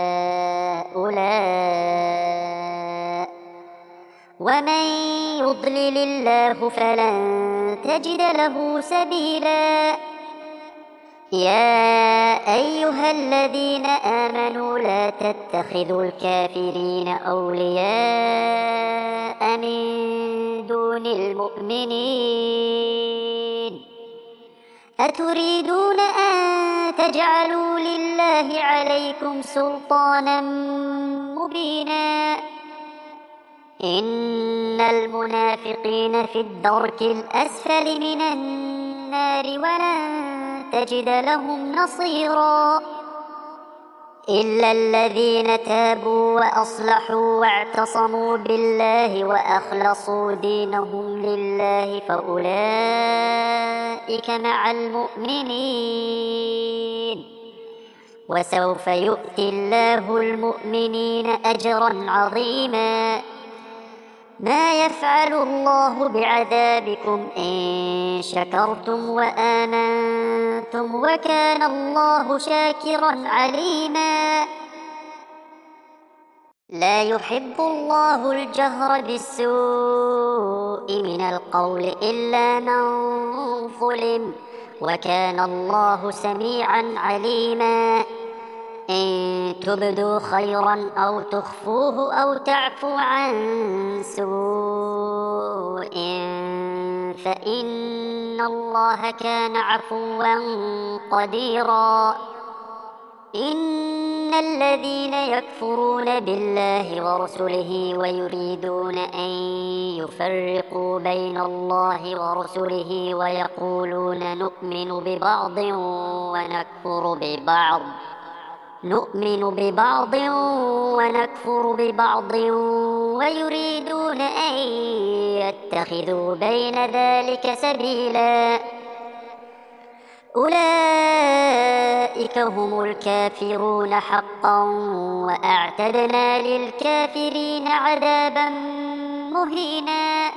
هؤلاء ومن يضلل الله فلن تجد له سبيلا. يا أيها الذين آمنوا لا تتخذوا الكافرين أولياء من دون المؤمنين أتريدون أن تجعلوا لله عليكم سلطانا مبينا. إن المنافقين في الدرك الأسفل من النار ولن تجد لهم نصيرا إلا الذين تابوا وأصلحوا واعتصموا بالله وأخلصوا دينهم لله فأولئك مع المؤمنين وسوف يؤتي الله المؤمنين أجرا عظيما. ما يفعل الله بعذابكم إن شكرتم وآمنتم وكان الله شاكرا عليما. لا يحب الله الجهر بالسوء من القول إلا من ظلم، وكان الله سميعا عليما. إن تبدوا خيرا أو تخفوه أو تعفو عن سوء فإن الله كان عفوا قديرا. إن الذين يكفرون بالله ورسله ويريدون أن يفرقوا بين الله ورسله ويقولون نؤمن ببعض ونكفر ببعض نؤمن ببعض ونكفر ببعض ويريدون أن يتخذوا بين ذلك سبيلا، أولئك هم الكافرون حقا، وأعتدنا للكافرين عذابا مهينا.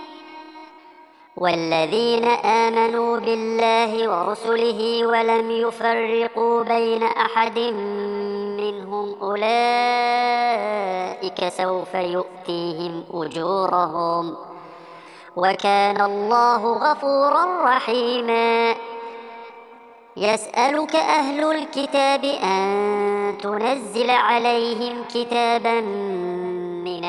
والذين آمنوا بالله ورسله ولم يفرقوا بين أحد منهم أولئك سوف يؤتيهم أجورهم، وكان الله غفورا رحيما. يسألك أهل الكتاب أن تنزل عليهم كتابا من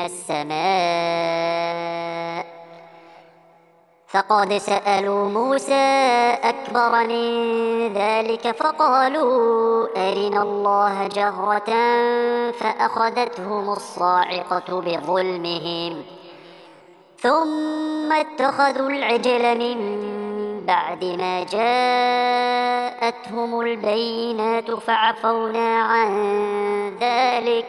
السماء، فقد سألوا موسى أكبر من ذلك فقالوا أرنا الله جهرة فأخذتهم الصاعقة بظلمهم، ثم اتخذوا العجل من بعد ما جاءتهم البينات فعفونا عن ذلك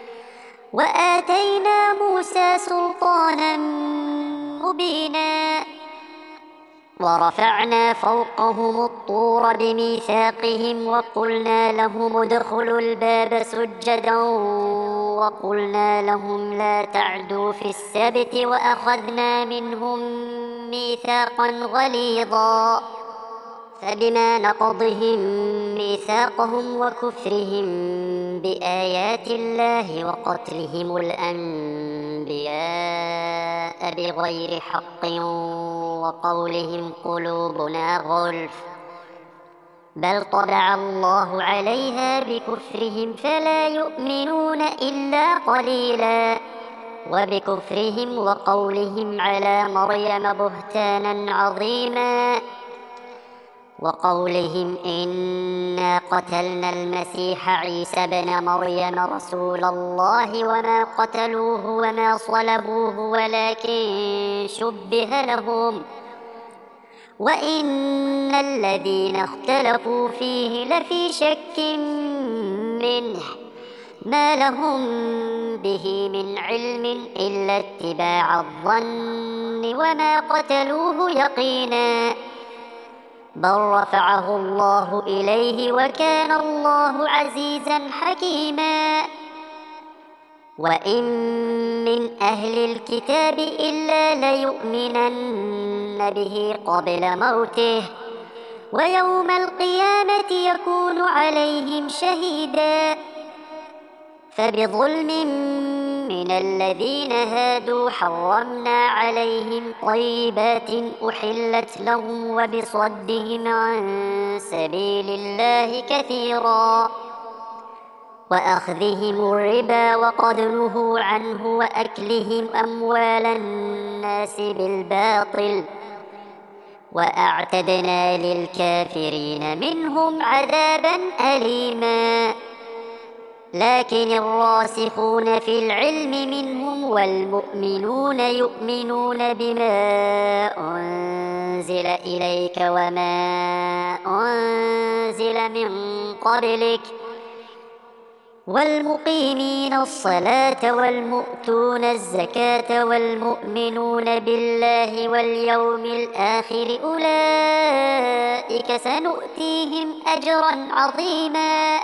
وآتينا موسى سلطانا مبينا. ورفعنا فوقهم الطور بميثاقهم وقلنا لهم ادخلوا الباب سجدا وقلنا لهم لا تعدوا في السبت وأخذنا منهم ميثاقا غليظا، فبما نقضهم ميثاقهم وكفرهم بآيات الله وقتلهم الأنبياء بغير حق وقولهم قلوبنا غلف، بل طبع الله عليها بكفرهم فلا يؤمنون إلا قليلا، وبكفرهم وقولهم على مريم بهتانا عظيما، وقولهم إنا قتلنا المسيح عيسى بن مريم رسول الله وما قتلوه وما صلبوه ولكن شبه لهم، وإن الذين اختلفوا فيه لفي شك منه ما لهم به من علم إلا اتباع الظن وما قتلوه يقينا، بل رفعه الله إليه وكان الله عزيزا حكيما. وإن من أهل الكتاب إلا ليؤمنن به قبل موته ويوم القيامة يكون عليهم شهيدا. فبظلم من الذين هادوا حرمنا عليهم طيبات أحلت لهم وبصدهم عن سبيل الله كثيرا، وأخذهم الربا وقد نهوا عنه وأكلهم أموال الناس بالباطل، وأعتدنا للكافرين منهم عذابا أليما. لكن الراسخون في العلم منهم والمؤمنون يؤمنون بما أنزل إليك وما أنزل من قبلك والمقيمين الصلاة والمؤتون الزكاة والمؤمنون بالله واليوم الآخر أولئك سنؤتيهم أجرا عظيما.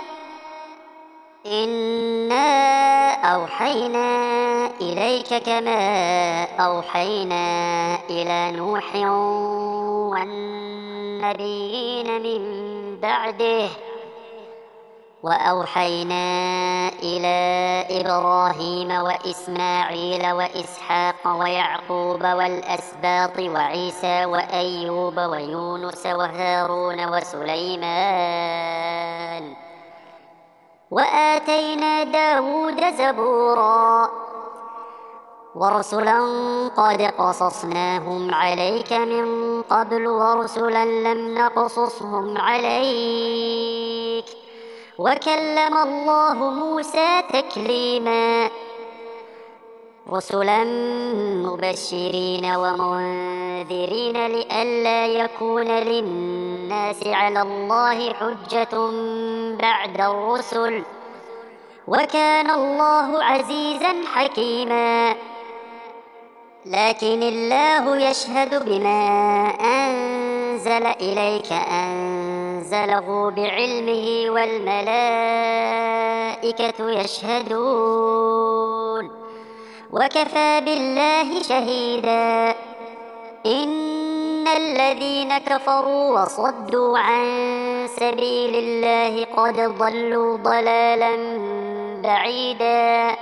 إنا أوحينا إليك كما أوحينا إلى نوح والنبيين من بعده وأوحينا إلى إبراهيم وإسماعيل وإسحاق ويعقوب والأسباط وعيسى وأيوب ويونس وهارون وسليمان وآتينا داود زبورا ورسلا قد قصصناهم عليك من قبل ورسلا لم نقصصهم عليك وكلم الله موسى تكليما رسلا مبشرين ومنذرين لئلا يكون للناس على الله حجة بعد الرسل وكان الله عزيزا حكيما لكن الله يشهد بما أنزل إليك أنزله بعلمه والملائكة يشهدون وكفى بالله شهيدا إن الذين كفروا وصدوا عن سبيل الله قد ضلوا ضلالا بعيدا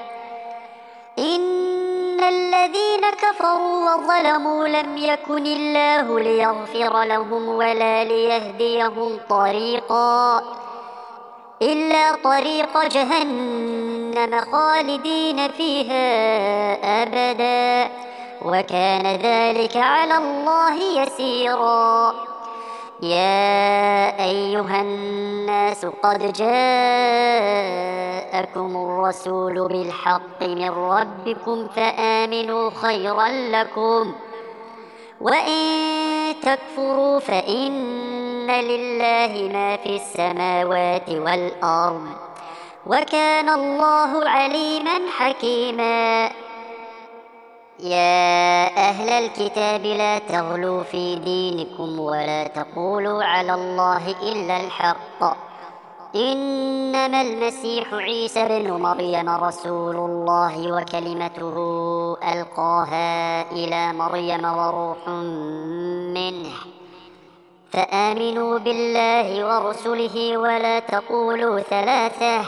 إن الذين كفروا وظلموا لم يكن الله ليغفر لهم ولا ليهديهم طريقا إلا طريق جهنم خالدين فيها أبدا وكان ذلك على الله يسيرا يا أيها الناس قد جاءكم الرسول بالحق من ربكم فآمنوا خيرا لكم وإن تكفروا فإن لله ما في السماوات والأرض وكان الله عليما حكيما يا أهل الكتاب لا تغلوا في دينكم ولا تقولوا على الله إلا الحق إنما المسيح عيسى بن مريم رسول الله وكلمته ألقاها إلى مريم وروح منه فآمنوا بالله ورسله ولا تقولوا ثلاثة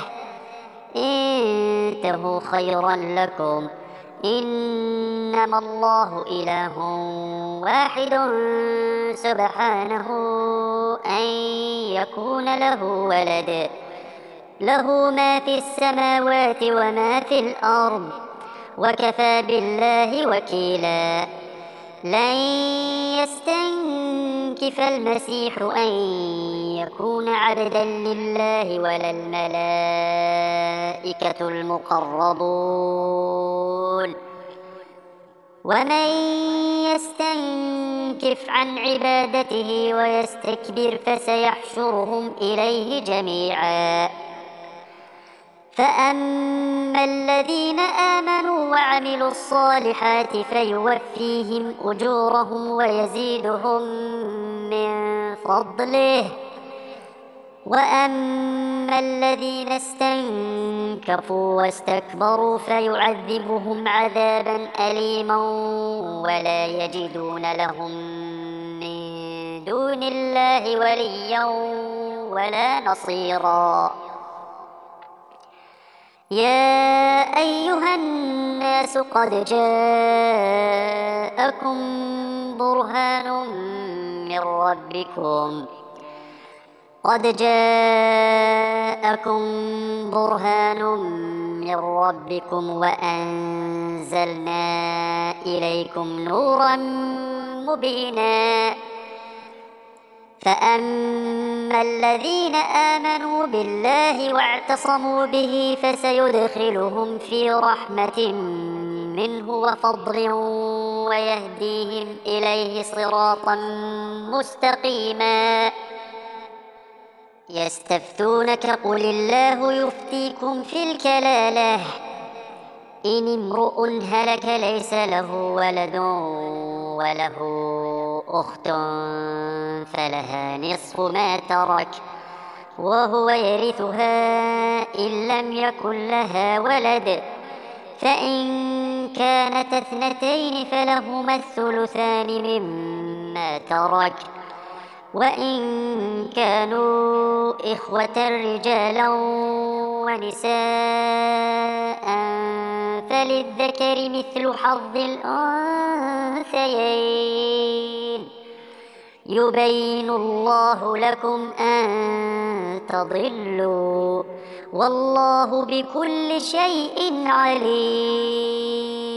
انتهوا خيرا لكم إنما الله إله واحد سبحانه أن يكون له ولد له ما في السماوات وما في الأرض وكفى بالله وكيلا لن يستنكف المسيح أن يكون عبدا لله ولا الملائكة المقربون ومن يستنكف عن عبادته ويستكبر فسيحشرهم إليه جميعا فأما الذين آمنوا وعملوا الصالحات فيوفيهم أجورهم ويزيدهم من فضله وأما الذين استنكفوا واستكبروا فيعذبهم عذابا أليما ولا يجدون لهم من دون الله وليا ولا نصيرا يا أيها الناس قد جاءكم برهان من ربكم قد جاءكم برهان من ربكم وأنزلنا إليكم نورا مبينا فأما الذين آمنوا بالله واعتصموا به فسيدخلهم في رحمة منه وفضل ويهديهم إليه صراطا مستقيما يستفتونك قل الله يفتيكم في الكلالة إن امرؤ هلك ليس له ولد وله أخت فلها نصف ما ترك وهو يرثها إن لم يكن لها ولد فإن كانت اثنتين فلهما الثلثان مما ترك وإن كانوا كونوا إخوة رجالا ونساء فللذكر مثل حظ الأنثيين يبين الله لكم أن تضلوا والله بكل شيء عليم.